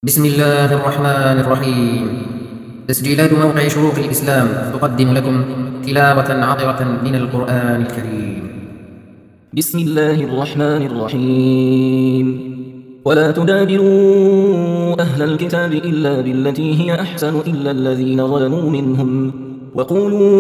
بسم الله الرحمن الرحيم. تسجيلات موقع شروق الإسلام تقدم لكم تلاوة عطرة من القرآن الكريم. بسم الله الرحمن الرحيم. ولا تجادلوا أهل الكتاب إلا بالتي هي أحسن إلا الذين ظلموا منهم وقولوا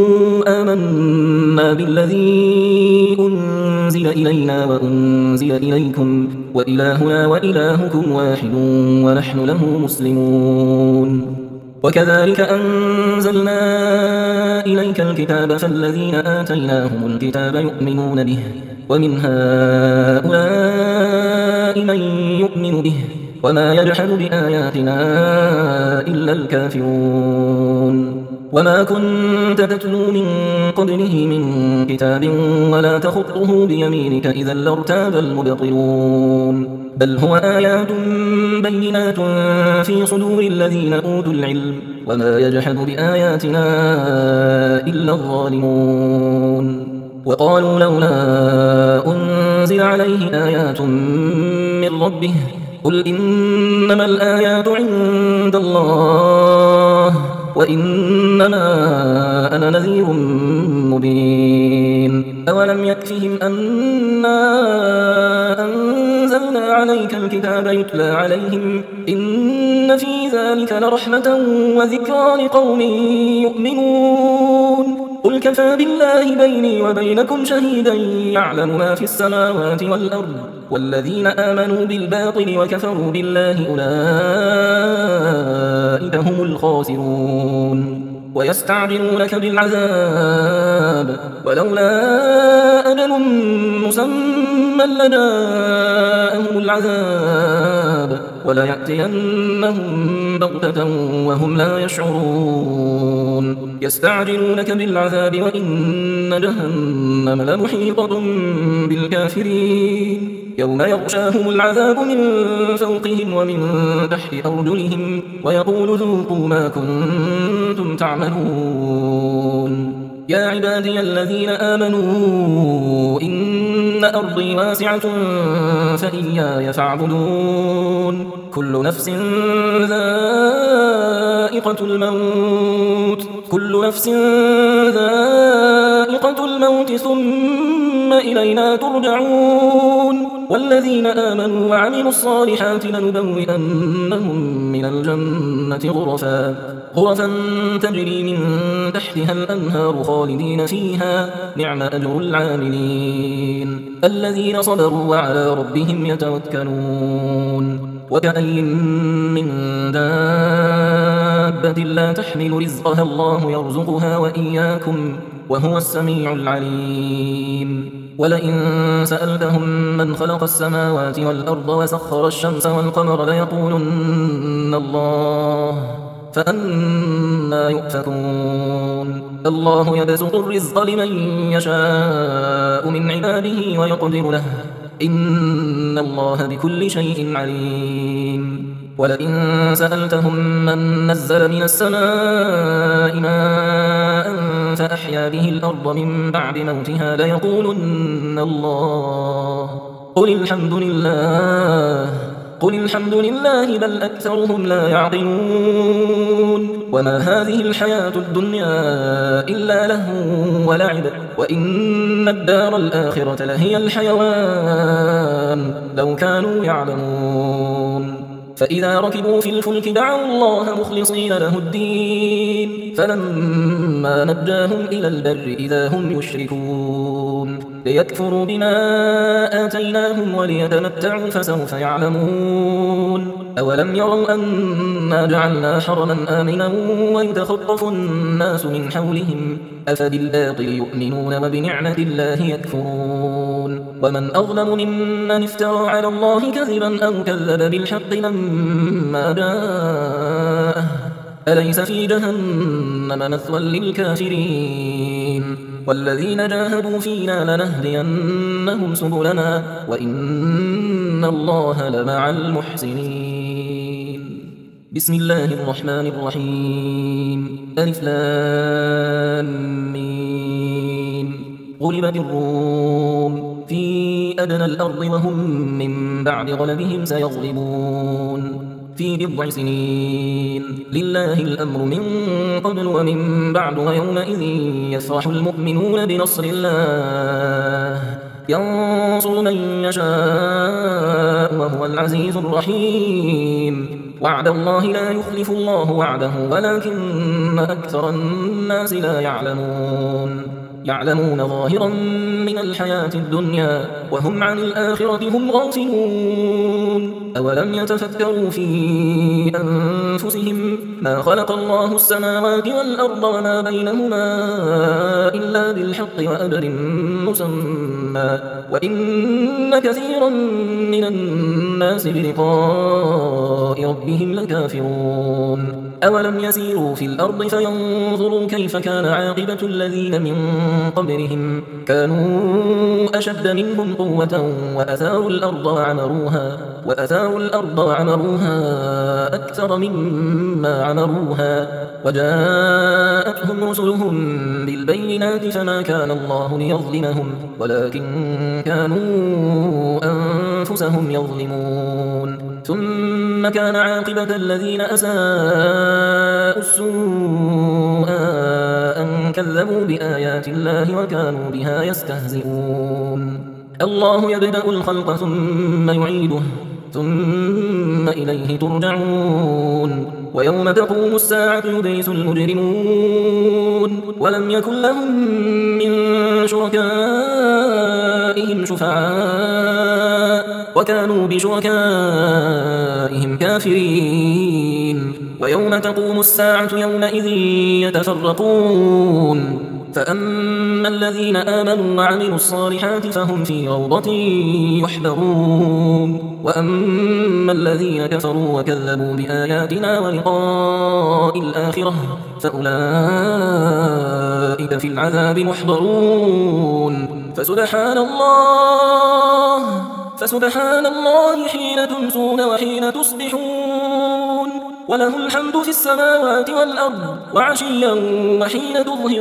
آمنا بالذي أنزل إلينا وأنزل إليكم وإلهنا وإلهكم واحد ونحن له مسلمون. وكذلك أنزلنا إليك الكتاب فالذين آتيناهم الكتاب يؤمنون به ومن هؤلاء من يؤمن به وما يجحد بآياتنا إلا الكافرون. وما كنت تتلو من قبله من كتاب ولا تخطه بيمينك إذا لارتاب المبطلون. بل هو آيات بينات في صدور الذين أوتوا العلم وما يجحد بآياتنا إلا الظالمون. وقالوا لولا أنزل عليه آيات من ربه قل إنما الآيات عند الله وإنما أنا نذير مبين. أولم يكفهم أنا أنزلنا عليك الكتاب يتلى عليهم إن في ذلك لرحمة وذكرى لقوم يؤمنون. قل كفى بالله بيني وبينكم شهيدا يعلم ما في السماوات والأرض والذين آمنوا بالباطل وكفروا بالله أولئك هم الخاسرون. ويستعجلونك بالعذاب ولولا أجل مسمى لجاءهم العذاب وليأتينهم بغتة وهم لا يشعرون. يستعجلونك بالعذاب وإن جهنم لمحيطة بالكافرين. يوم يغشاهم العذاب من فوقهم ومن تحت أرجلهم ويقول ذوقوا ما كنتم تعملون. يا عبادي الذين آمنوا إن أرضي واسعة فإياي فاعبدون. كل نفس ذائقة الموت ثم إلينا ترجعون. والذين آمنوا وعملوا الصالحات لنبوئنهم من الجنة غرفا تجري من تحتها الأنهار خالدين فيها نعم أجر العاملين الذين صبروا وعلى ربهم يتوكلون. وكأين من دابة لا تحمل رزقها الله يرزقها وإياكم وهو السميع العليم. ولئن سألتهم من خلق السماوات والأرض وسخر الشمس والقمر ليقولن الله فأنى يؤفكون. الله يبسط الرزق لمن يشاء من عباده ويقدر له إن الله بكل شيء عليم. ولئن سألتهم من نزل من السماء ماء فأحيا به الأرض من بعد موتها ليقولن الله قل الحمد لله بل أكثرهم لا يعقلون. وما هذه الحياة الدنيا إلا لهو ولعب وإن الدار الآخرة لهي الحيوان لو كانوا يعلمون. فإذا ركبوا في الفلك دعوا الله مخلصين له الدين فلما نجاهم إلى البر إذا هم يشركون ليكفروا بما آتيناهم وليتمتعوا فسوف يعلمون. أولم يروا أنا جعلنا حرما آمنا ويتخطف الناس من حولهم أفبالباطل يؤمنون وبنعمة الله يكفرون. ومن أظلم ممن افترى على الله كذبا أو كذب بالحق لما جاءه أليس في جهنم مثوى للكافرين. والذين جاهدوا فينا لنهدينهم سبلنا وإن الله لمع المحسنين. بسم الله الرحمن الرحيم. ألف لام ميم. غلبت الروم في أدنى الأرض وهم من بعد غلبهم سيغلبون في بضع سنين. لله الأمر من قبل ومن بعد ويومئذ يفرح المؤمنون بنصر الله ينصر من يشاء وهو العزيز الرحيم. وعد الله لا يخلف الله وعده ولكن أكثر الناس لا يعلمون ظاهرا من الحياة الدنيا وهم عن الآخرة هم غافلون. أولم يتفكروا في أنفسهم ما خلق الله السماوات والأرض وما بينهما إلا بالحق وأجل مسمى وإن كثيرا من الناس بلقاء ربهم لكافرون. أولم يسيروا في الأرض فينظروا كيف كان عاقبة الذين من قبلهم كانوا أشد منهم قوة وأثاروا الأرض وعمروها أكثر مما عمروها وجاءتهم رسلهم بالبينات فما كان الله ليظلمهم ولكن كانوا أنفسهم يظلمون. ثم كان عاقبة الذين أساءوا السوء أن كذبوا بآيات الله وكانوا بها يستهزئون. الله يبدأ الخلق ثم يعيده ثم إليه ترجعون. ويوم تقوم الساعة يبلس المجرمون ولم يكن لهم من شركائهم شفعاء وكانوا بشركائهم كافرين. ويوم تقوم الساعة يومئذ يتفرقون فأما الذين آمنوا وعملوا الصالحات فهم في روضة يحبرون وأما الذين كفروا وكذبوا بآياتنا ولقاء الآخرة فأولئك في العذاب محضرون. فسبحان الله حين تمسون وحين تصبحون وله الحمد في السماوات والأرض وعشيا وحين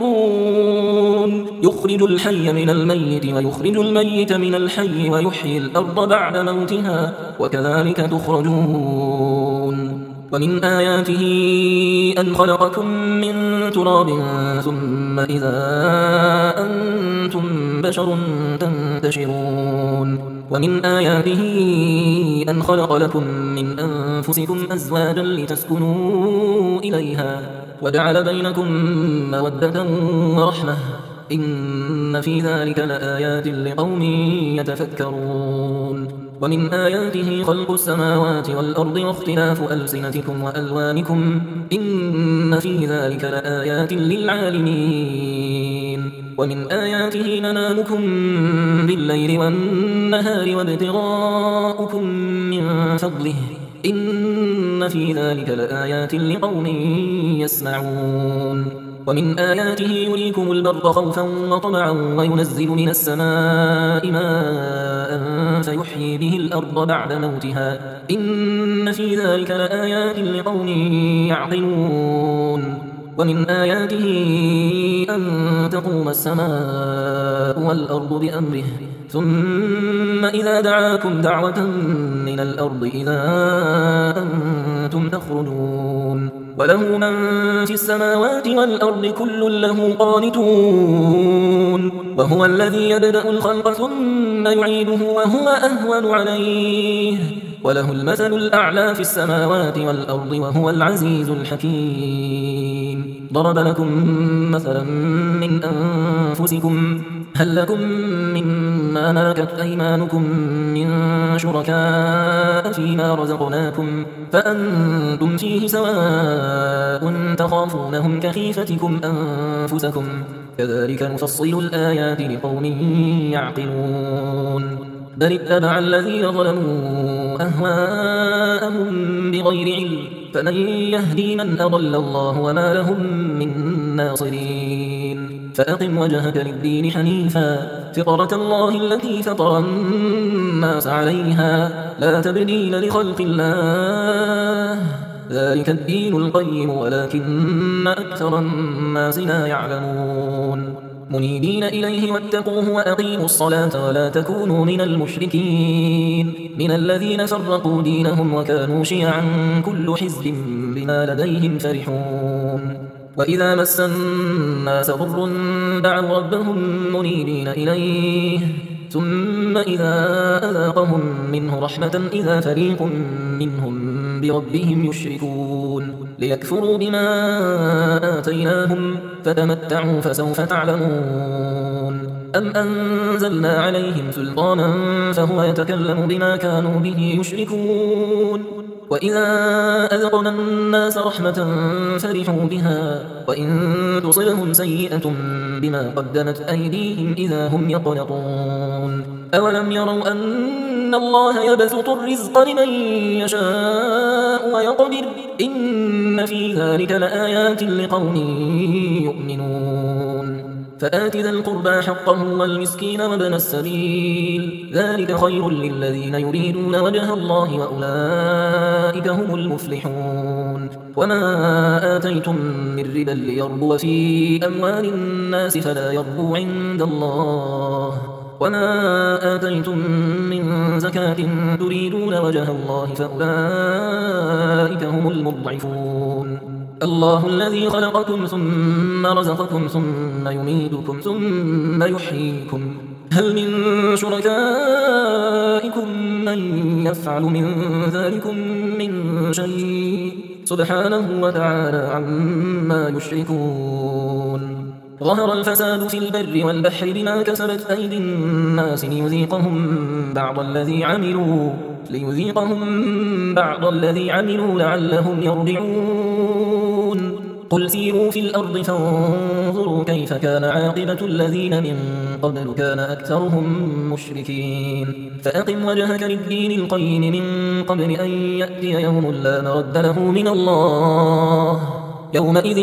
تظهرون. يخرج الحي من الميت ويخرج الميت من الحي ويحيي الأرض بعد موتها وكذلك تخرجون. ومن آياته أن خلقكم من تراب ثم إذا أنتم بشر تنتشرون. ومن آياته أن خلق لكم من أنفسكم أزواجا لتسكنوا إليها وجعل بينكم مودة ورحمة إن في ذلك لآيات لقوم يتفكرون. ومن آياته خلق السماوات والأرض واختلاف ألسنتكم وألوانكم إن في ذلك لآيات للعالمين. ومن آياته منامكم بالليل والنهار وابتغاؤكم من فضله إن في ذلك لآيات لقوم يسمعون. ومن آياته يريكم البرق خوفا وطمعا وينزل من السماء ماء فيحيي به الأرض بعد موتها إن في ذلك لآيات لقوم يعقلون. ومن آياته أن تقوم السماء والأرض بأمره ثم إذا دعاكم دعوة من الأرض إذا أنتم تخرجون. وله من في السماوات والأرض كل له قانتون وهو الذي يبدأ الخلق ثم يعيده وهو أهون عليه وله المثل الأعلى في السماوات والأرض وهو العزيز الحكيم. ضرب لكم مثلا من أنفسكم هل لكم مما ملكت أيمانكم من شركاء فيما رزقناكم فأنتم فيه سواء تخافونهم كخيفتكم أنفسكم كذلك نفصل الآيات لقوم يعقلون. بل اتبع الذين ظلموا أهواءهم بغير علم فمن يهدي من أضل الله وما لهم من ناصرين. فأقم وجهك للدين حنيفا فطرة الله التي فطر الناس عليها لا تبديل لخلق الله ذلك الدين القيم ولكن أكثر الناس لا يعلمون. منيبين إليه واتقوه وأقيموا الصلاة ولا تكونوا من المشركين من الذين فرقوا دينهم وكانوا شيعا كل حزب بما لديهم فرحون وإذا مس الناس ضر دعوا ربهم منيبين إليه ثم إذا أذاقهم منه رحمة إذا فريق منهم بربهم يشركون ليكفروا بما آتيناهم فتمتعوا فسوف تعلمون أم أنزلنا عليهم سلطانا فهو يتكلم بما كانوا به يشركون وإذا أذقنا الناس رحمة فرحوا بها وإن تصبهم سيئة بما قدمت أيديهم إذا هم يقنطون أولم يروا أن الله يبسط الرزق لمن يشاء ويقدر إن في ذلك لآيات لقوم يؤمنون فآت ذا القربى حقه والمسكين وابن السبيل ذلك خير للذين يريدون وجه الله وأولئك هم المفلحون وما آتيتم من ربا ليربو في أموال الناس فلا يربو عند الله وما آتيتم من زكاة تريدون وجه الله فأولئك هم المضعفون الله الذي خلقكم ثم رزقكم ثم يميتكم ثم يحييكم هل من شركائكم من يفعل من ذلكم من شيء سبحانه وتعالى عما يشركون ظهر الفساد في البر والبحر بما كسبت أيدي الناس ليذيقهم بعض الذي عملوا لعلهم يرجعون قل سيروا في الأرض فانظروا كيف كان عاقبة الذين من قبل كان أكثرهم مشركين فأقم وجهك للدين القيم من قبل أن يأتي يوم لا مرد له من الله يومئذ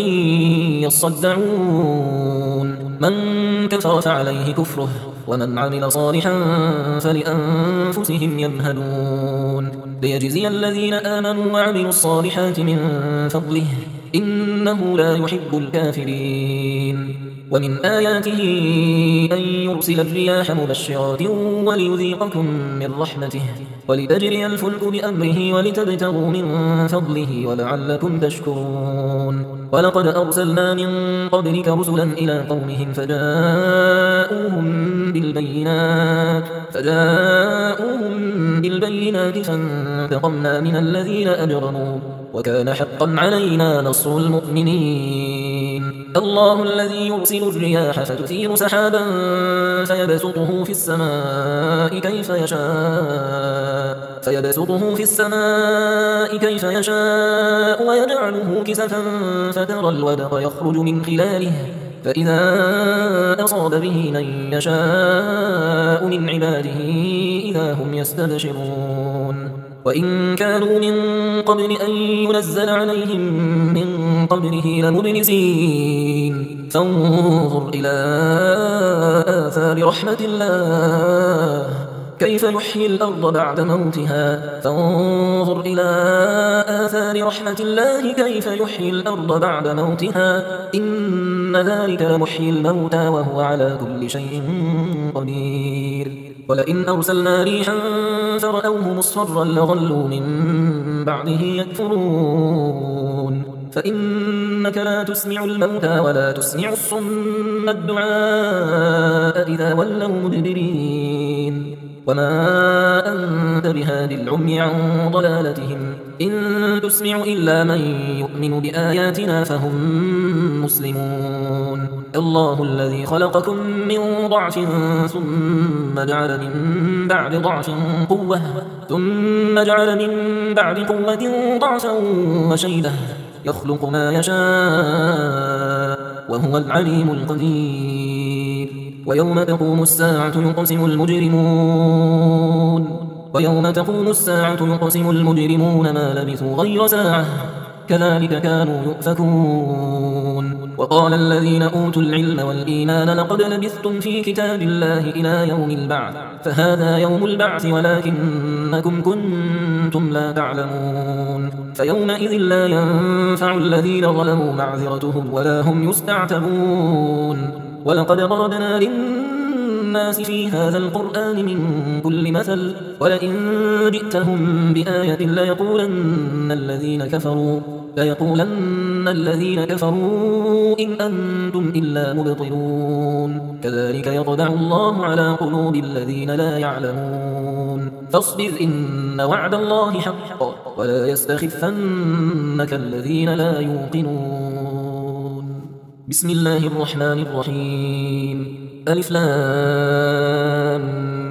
يصدعون من كفر فعليه كفره ومن عمل صالحا فلأنفسهم يمهدون ليجزي الذين آمنوا وعملوا الصالحات من فضله إنه لا يحب الكافرين ومن آياته أن يرسل الرياح مبشرات وليذيقكم من رحمته ولتجري الفلك بأمره ولتبتغوا من فضله ولعلكم تشكرون ولقد أرسلنا من قبلك رسلا إلى قومهم فجاءوهم بالبينات فانتقمنا من الذين أجرموا وكان حقا علينا نصر المؤمنين الله الذي يرسل الرياح فتثير سحابا فيبسطه في السماء كيف يشاء ويجعله كسفا فترى الودق يخرج من خلاله فإذا أصاب به من يشاء من عباده إذا هم يستبشرون وإن كانوا من قبل أن ينزل عليهم من قبله لمبلسين فانظر إلى آثار رحمة الله كيف يحيي الأرض بعد موتها إن ذلك لمحيي الموتى وهو على كل شيء قدير ولئن أرسلنا ريحا فرأوه مصفرا لظلوا من بعده يكفرون فإنك لا تسمع الموتى ولا تسمع الصم الدعاء إذا ولوا مدبرين وما أنت بهادي العمي عن ضلالتهم إن تسمع إلا من يؤمن بآياتنا فهم مسلمون الله الذي خلقكم من ضعف ثم جعل من بعد ضعف قوة ثم جعل من بعد قوة ضعفا وشيبة يخلق ما يشاء وهو العليم القدير ويوم تقوم الساعة يقسم المجرمون ما لبثوا غير ساعة كذلك كانوا يؤفكون وقال الذين أوتوا العلم والإيمان لقد لبثتم في كتاب الله إلى يوم البعث فهذا يوم البعث ولكنكم كنتم لا تعلمون فيومئذ لا ينفع الذين ظلموا معذرتهم ولا هم يستعتبون ولقد ضربنا للناس في هذا القرآن من كل مثل ولئن جئتهم بآية ليقولن الذين كفروا إن أنتم إلا مبطلون كذلك يطبع الله على قلوب الذين لا يعلمون فاصبر إن وعد الله حق ولا يستخفنك الذين لا يوقنون بسم الله الرحمن الرحيم ألف لام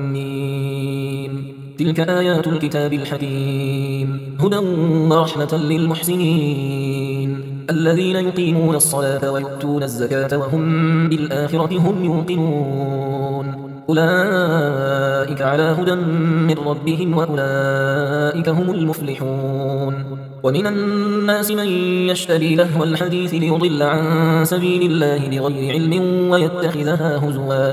ميم تلك آيات الكتاب الحكيم هدى ورحمة للمحسنين الذين يقيمون الصلاة ويؤتون الزكاة وهم بالآخرة هم يوقنون أولئك على هدى من ربهم وأولئك هم المفلحون ومن الناس من يشتري لهو الحديث ليضل عن سبيل الله بغير علم ويتخذها هزوا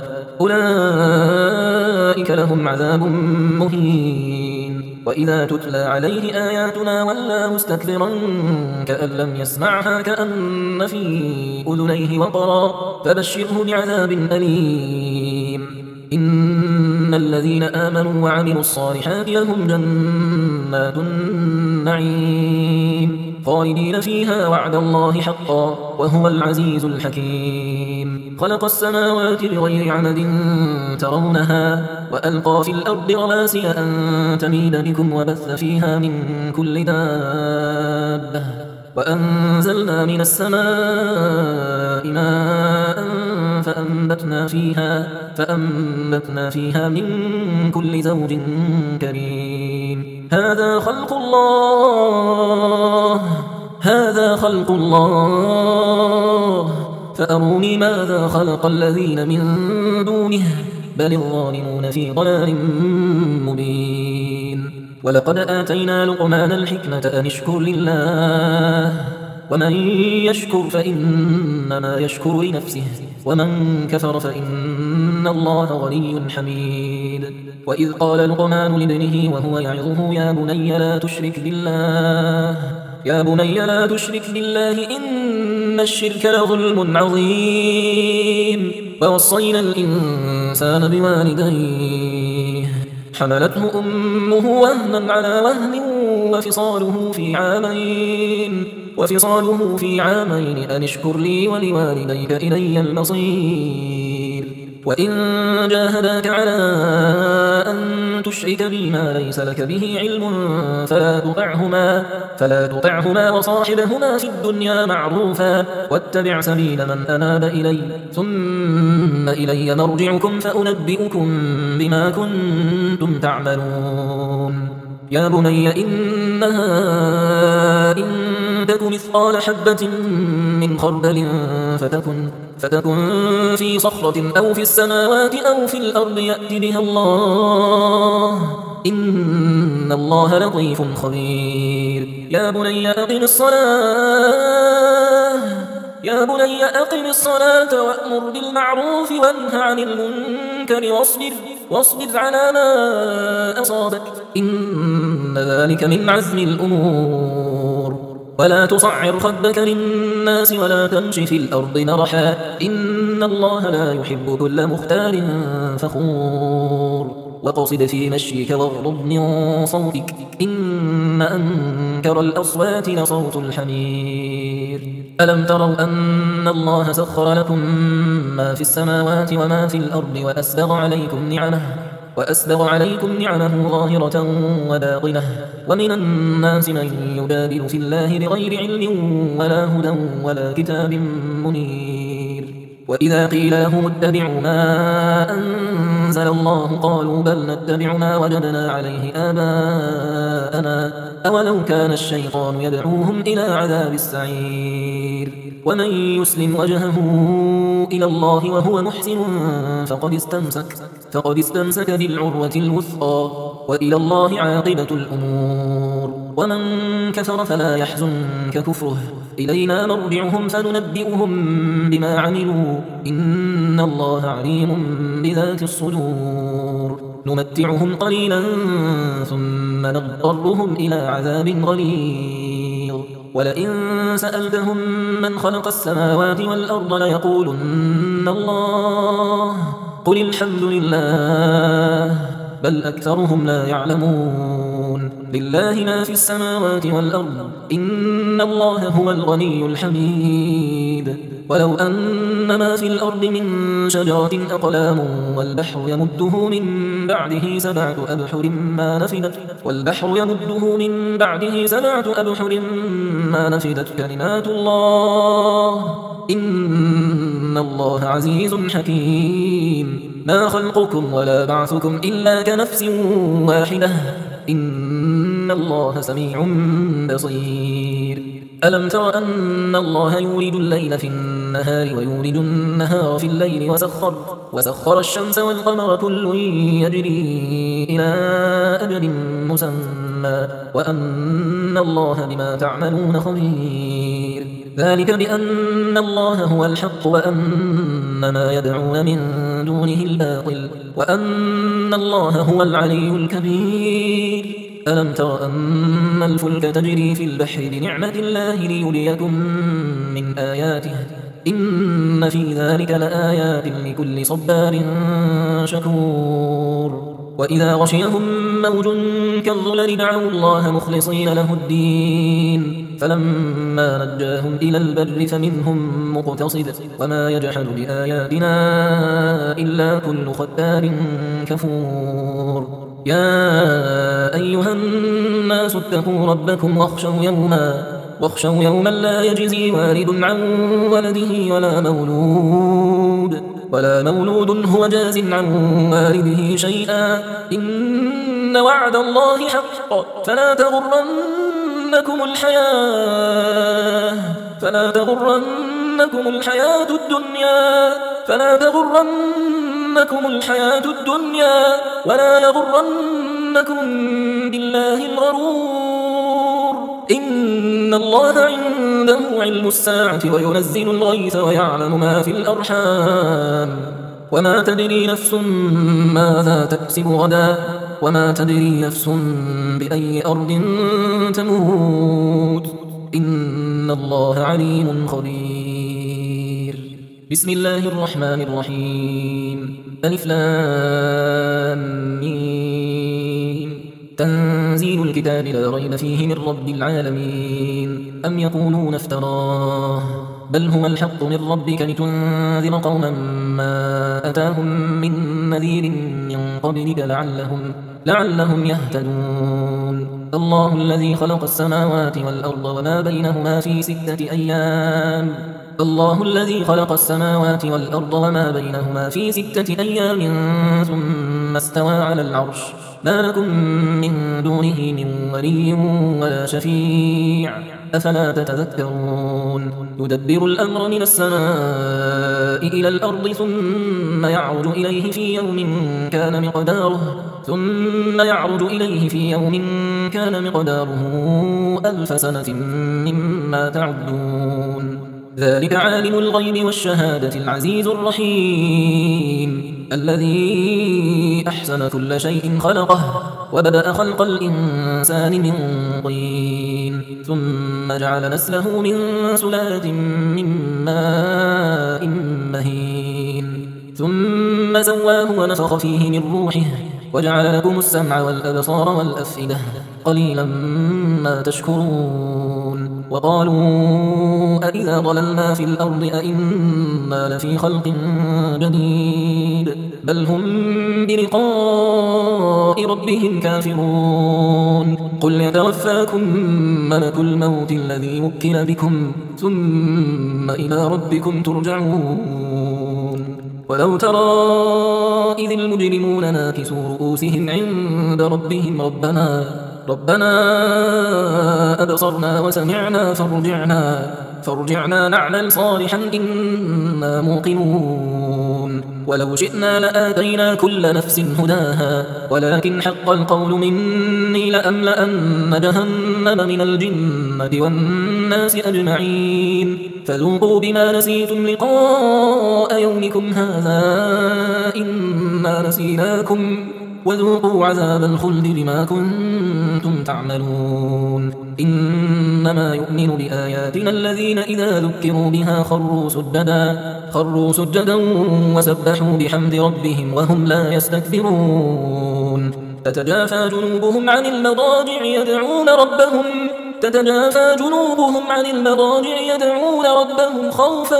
أولئك لهم عذاب مهين وإذا تتلى عليه آياتنا ولى مستكبرا كأن لم يسمعها كأن في أذنيه وقرا فبشره بعذاب أليم إن الذين آمنوا وعملوا الصالحات لهم جنات النعيم خالدين فيها وعد الله حقا وهو العزيز الحكيم خلق السماوات بغير عمد ترونها وألقى في الأرض رواسي أن تميد بكم وبث فيها من كل دابة وأنزلنا من السماء ماء فأنبتنا فيها من كل زوج كريم هذا خلق الله فأروني ماذا خلق الذين من دونه بل الظالمون في ضلال مبين ولقد آتينا لقمان الحكمة أن اشكر لله ومن يشكر فإنما يشكر لنفسه ومن كفر فإن الله غني حميد وإذ قال لقمان لابنه وهو يعظه يا بني لا تشرك بالله إن الشرك لظلم عظيم ووصينا الإنسان بوالديه حملته أمه وهنا على وهن وفصاله في عامين أن اشكر لي ولوالديك إلي المصير وإن جاهداك على أن تشرك بي ما ليس لك به علم فلا تطعهما وصاحبهما في الدنيا معروفا واتبع سبيل من أناب إلي ثم إلي مرجعكم فأنبئكم بما كنتم تعملون يا بني إنها إن تك مثقال حبة من خردل فتكن في صخرة أو في السماوات أو في الأرض يأت بها الله إن الله لطيف خبير يا بني أقم الصلاة وأمر بالمعروف وانه عن المنكر واصبر على ما أصابك إن ذلك من عزم الأمور ولا تصعر خدك للناس ولا تمش في الأرض مرحا إن الله لا يحب كل مختال فخور وقصد في مشيك واغضض من صوتك إن أنكر الأصوات لصوت الحمير ألم تروا أن الله سخر لكم ما في السماوات وما في الأرض وأسبغ عليكم نعمه ظاهرة وباطنة ومن الناس من يجادل في الله بغير علم ولا هدى ولا كتاب منير وإذا قيل لهم اتبعوا ما أنزل الله قالوا بل نتبع ما وجدنا عليه آباءنا أولو كان الشيطان يدعوهم إلى عذاب السعير ومن يسلم وجهه إلى الله وهو محسن فقد استمسك بالعروة الوثقى وإلى الله عاقبة الأمور ومن كفر فلا يحزنك كفره إلينا مرجعهم فننبئهم بما عملوا إن الله عليم بذات الصدور نمتعهم قليلا ثم نضطرهم إلى عذاب غليظ ولئن سألتهم من خلق السماوات والأرض ليقولن الله قل الحمد لله بل أكثرهم لا يعلمون لله ما في السماوات والأرض إن الله هو الغني الحميد ولو أن ما في الأرض من شجرة أقلام والبحر يمده من بعده سبعة أبحر ما نفدت كلمات الله إن الله عزيز حكيم ما خلقكم ولا بعثكم إلا كنفس واحدة إن الله سميع بصير ألم تر أن الله يولد الليل في النهار ويولد النهار في الليل وسخر الشمس والقمر كل يجري إلى أجل مسمى وأن الله بما تعملون خبير ذلك بأن الله هو الحق وأن ما يدعون من دونه الباطل وأن الله هو العلي الكبير ألم تر أن الفلك تجري في البحر بنعمة الله ليريكم من آياته إن في ذلك لآيات لكل صبار شكور وإذا غشيهم موج كالظلل دعوا الله مخلصين له الدين فلما نجاهم إلى البر فمنهم مقتصد وما يجحد بآياتنا إلا كل ختار كفور يا أيها الناس اتقوا ربكم واخشوا يوما لا يجزي والد عن ولده ولا مولود هو جاز عن والده شيئا إن وعد الله حق فلا تغرنكم الحياة الدنيا ولا يغرنكم بالله الغرور إن الله عنده علم الساعة وينزل الغيث ويعلم ما في الأرحام وما تدري نفس ماذا تكسب غدا وما تدري نفس بأي أرض تموت إن الله عليم خبير بسم الله الرحمن الرحيم ألف لام ميم تنزيل الكتاب لا ريب فيه من رب العالمين أم يقولون افتراه بل هو الحق من ربك لتنذر قوما ما أتاهم من نذير من قبلك لعلهم يهتدون الله الذي خلق السماوات والأرض وما بينهما في 6 أيام ثم استوى على العرش ما لكم من دونه من ولي ولا شفيع أفلا تتذكرون يدبر الأمر من السماء إلى الأرض ثم يعرج إليه في يوم كان مقداره 1000 سنة مما تعدون ذلك عالم الغيب والشهادة العزيز الرحيم الذي أحسن كل شيء خلقه وبدأ خلق الإنسان من طين ثم جعل نسله من سلالة من ماء مهين ثم سواه ونفخ فيه من روحه وجعل لكم السمع والأبصار والأفئدة قليلا ما تشكرون وقالوا أإذا ضللنا في الأرض أإنا لفي خلق جديد بل هم بلقاء ربهم كافرون قل يتوفاكم ملك الموت الذي وكل بكم ثم إلى ربكم ترجعون ولو ترى إذ المجرمون ناكسوا رؤوسهم عند ربهم ربنا أبصرنا وسمعنا فارجعنا نعمل صالحا إنا موقنون ولو شئنا لآتينا كل نفس هداها ولكن حق القول مني لأملأن جهنم من الجنة والناس أجمعين فذوقوا بما نسيتم لقاء يومكم هذا إنا نسيناكم وذوقوا عذاب الخلد بما كنتم تعملون إنما يؤمن بآياتنا الذين إذا ذكروا بها خروا سجدا وسبحوا بحمد ربهم وهم لا يستكبرون تتجافى جنوبهم عن المضاجع يدعون ربهم خوفا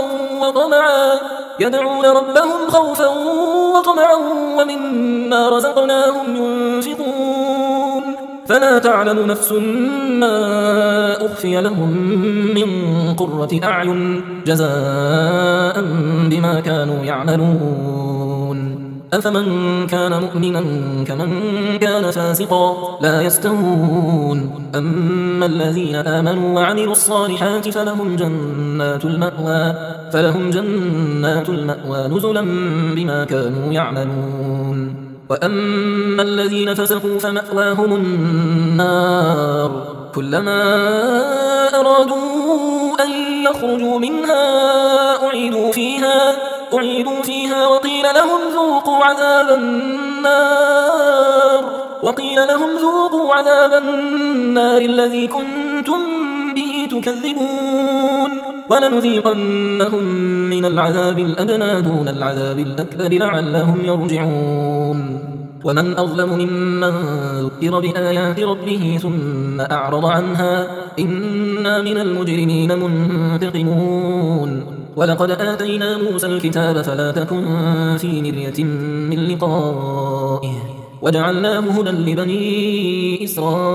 وطمعا ومما رزقناهم ينفقون فلا تعلم نفس ما أخفي لهم من قرة أعين جزاء بما كانوا يعملون أفمن كان مؤمنا كمن كان فاسقا لا يستوون أما الذين آمنوا وعملوا الصالحات فلهم جنات المأوى نزلا بما كانوا يعملون وأما الذين فسقوا فمأواهم النار كلما أرادوا أن يخرجوا منها أعيدوا فيها وقيل لهم ذوقوا عذاب النار الذي كنتم به تكذبون ولنذيقنهم من العذاب الأدنى دون العذاب الأكبر لعلهم يرجعون ومن أظلم ممن ذكر بآيات ربه ثم أعرض عنها إنا من المجرمين منتقمون ولقد آتينا موسى الكتاب فلا تكن في مرية من لقائه وجعلناه هدى لبني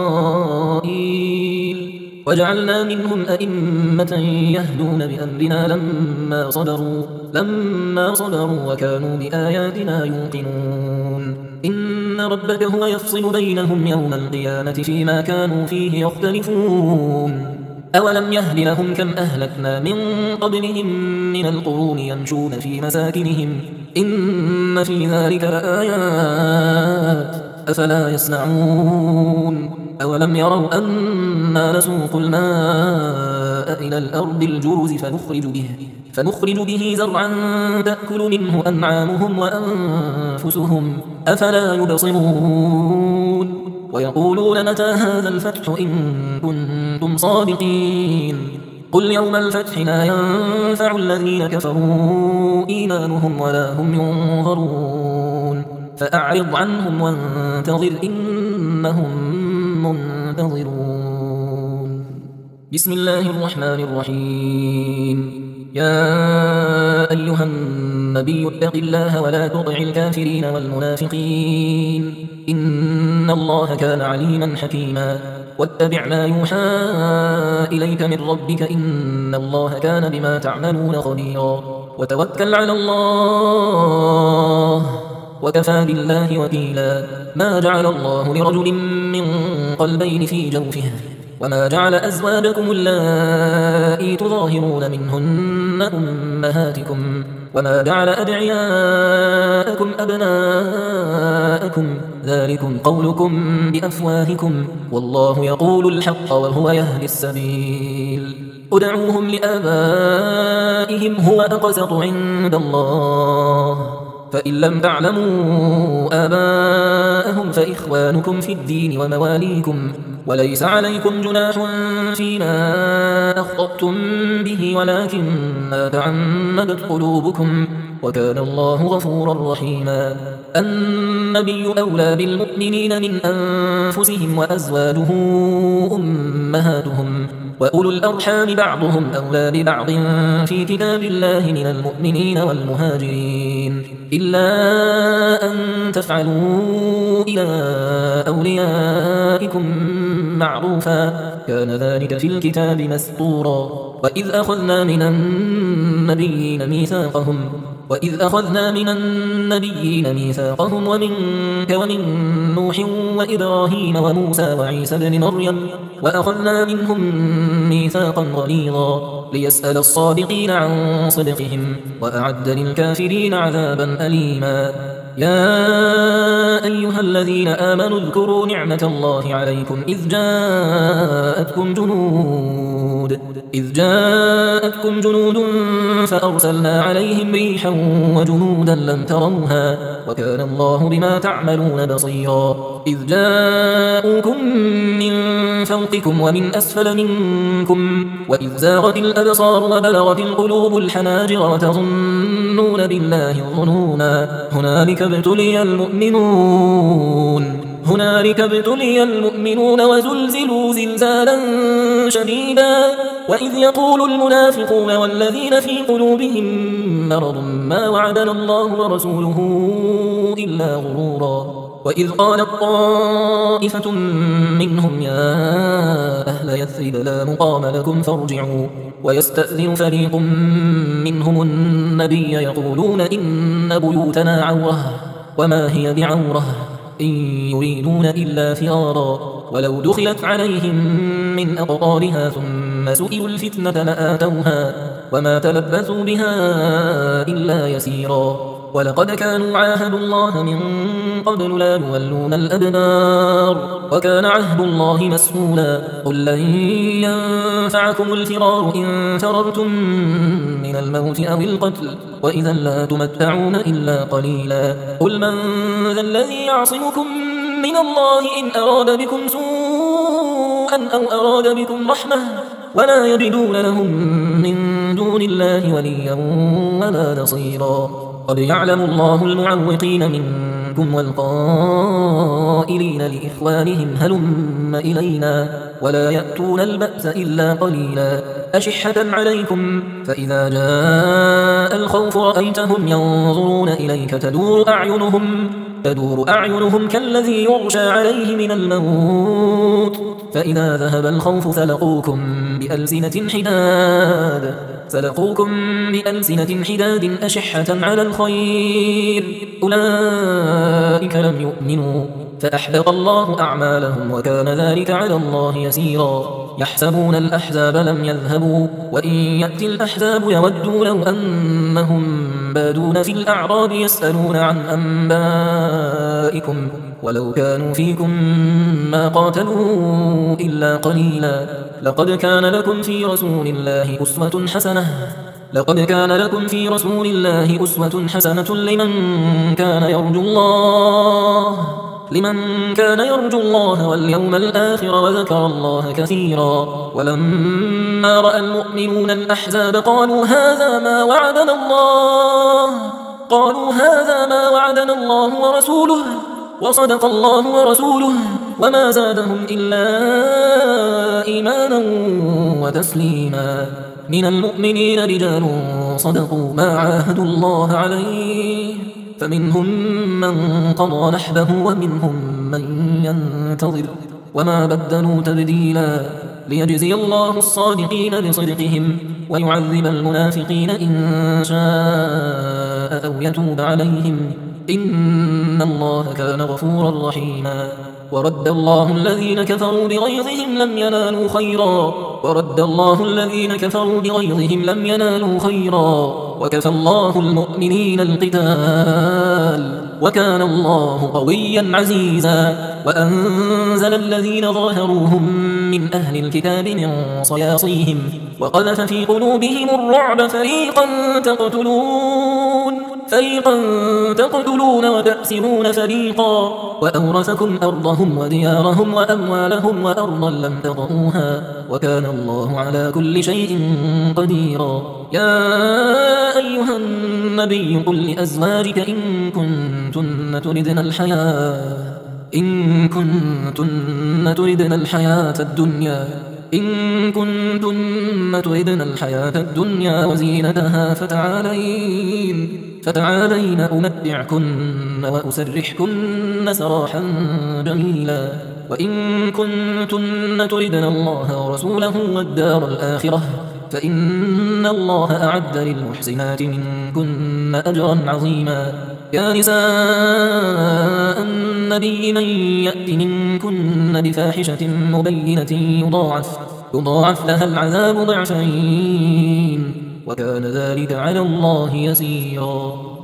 إسرائيل وجعلنا منهم أئمة يهدون بأمرنا لما صبروا وكانوا بآياتنا يوقنون إن ربك هو يفصل بينهم يوم القيامة فيما كانوا فيه يختلفون أولم يهد لهم كم أهلكنا من قبلهم من القرون يمشون في مساكنهم إن في ذلك لآيات أفلا يسمعون أولم يروا أنا نسوق الماء إلى الأرض الجرز فنخرج به زرعا تأكل منه أنعامهم وأنفسهم أفلا يبصرون ويقولون متى هذا الفتح إن كنتم صادقين قل يوم الفتح لا ينفع الذين كفروا إيمانهم ولا هم ينظرون فأعرض عنهم وانتظر إنهم منتظرون بسم الله الرحمن الرحيم يا أيها النبي اتق الله ولا تطع الكافرين والمنافقين إن الله كان عليما حكيما واتبع ما يوحى إليك من ربك إن الله كان بما تعملون خبيرا وتوكل على الله وكفى بالله وكيلا ما جعل الله لرجل من قلبين في جوفه وما جعل أزواجكم اللائي تظاهرون منهن أمهاتكم وما جعل أدعياءكم أبناءكم ذلكم قولكم بأفواهكم والله يقول الحق وهو يهدي السبيل ادعوهم لآبائهم هو أقسط عند الله فإن لم تعلموا آباءهم فإخوانكم في الدين ومواليكم وليس عليكم جناح فيما أخطأتم به ولكن ما تعمدت قلوبكم وكان الله غفورا رحيما النبي أولى بالمؤمنين من أنفسهم وأزواجه أمهاتهم وأولو الأرحام بعضهم أولى ببعض في كتاب الله من المؤمنين والمهاجرين إلا أن تفعلوا إلى أوليائكم معروفا كان ذلك في الكتاب مسطورا وإذ أخذنا من النبيين ميثاقهم ومنك ومن نوح وإبراهيم وموسى وعيسى بن مريم وأخذنا منهم ميثاقا غليظا ليسأل الصادقين عن صدقهم وأعد للكافرين عذابا أليما يا أيها الذين آمنوا اذكروا نعمة الله عليكم إذ جاءتكم جنود هود إذ جاءتكم جنود فأرسلنا عليهم ريحا وجنودا لم تروها وكان الله بما تعملون بصيرا إذ جاءوكم من فوقكم ومن أسفل منكم وإذ زاغت الأبصار وبلغت القلوب الحناجر وتظنون بالله الظنونا هنالك ابتلي المؤمنون وزلزلوا زلزالا شديدا وإذ يقول المنافقون والذين في قلوبهم مرض ما وعدنا الله ورسوله إلا غرورا وإذ قالت طائفة منهم يا أهل يثرب لا مقام لكم فارجعوا ويستأذن فريق منهم النبي يقولون إن بيوتنا عورة وما هي بعورة إن يريدون إلا فرارا ولو دخلت عليهم من أقطارها ثم سئلوا الفتنة لآتوها وما تلبثوا بها إلا يسيرا ولقد كانوا عاهدوا الله من قبل لا يولون الأدبار وكان عهد الله مسؤولا قل لن ينفعكم الفرار إن فررتم من الموت أو القتل وإذا لا تمتعون إلا قليلا قل من ذا الذي يعصمكم من الله إن أراد بكم سوءا أو أراد بكم رحمة ولا يجدون لهم من دون الله وليا ولا نصيرا قد يعلم الله المعوقين منكم والقائلين لإخوانهم هلم إلينا ولا يأتون البأس إلا قليلا أشحة عليكم فإذا جاء الخوف رأيتهم ينظرون إليك تدور أعينهم كالذي يغشى عليه من الموت فإذا ذهب الخوف سلقوكم بألسنة حداد أشحة على الخير أولئك لم يؤمنوا فأحبط الله أعمالهم وكان ذلك على الله يسيرا يحسبون الأحزاب لم يذهبوا وإن يأتي الأحزاب يودوا لو أنهم بادون في الأعراب يسألون عن أنبائكم ولو كانوا فيكم ما قاتلوا إلا قليلا لقد كان لكم في رسول الله أسوة حسنة لمن كان يرجو الله واليوم الآخر وذكر الله كثيرا ولما رأى المؤمنون الأحزاب قالوا هذا ما وعدنا الله ورسوله وصدق الله ورسوله وما زادهم إلا إيمانا وتسليما من المؤمنين رجال صدقوا ما عاهدوا الله عليه فمنهم من قضى نحبه ومنهم من ينتظر وما بدلوا تبديلا ليجزي الله الصادقين بصدقهم ويعذب المنافقين إن شاء أو يتوب عليهم إن الله كان غفورا رحيما ورد الله الذين كفروا بغيظهم لم ينالوا خيرا وكفى الله المؤمنين القتال وكان الله قويا عزيزا وأنزل الذين ظاهروهم من أهل الكتاب من صياصيهم وقذف في قلوبهم الرعب فريقا تقتلون وتأسرون فريقا وأورثكم أرضهم وديارهم وأموالهم وأرضا لم تطئوها وكان الله على كل شيء قديرا يا أيها النبي قل لأزواجك إن كنتن تردن الحياة الدنيا وزينتها فتعالين أمتعكن وأسرحكن سراحا جميلا وإن كنتن تردن الله ورسوله والدار الآخرة فإن الله أعد للمحسنات منكن أجرا عظيما يا نساء النبي من يأت منكن بفاحشة مبينة يضاعف لها العذاب ضعفين وكان ذلك على الله يسيرا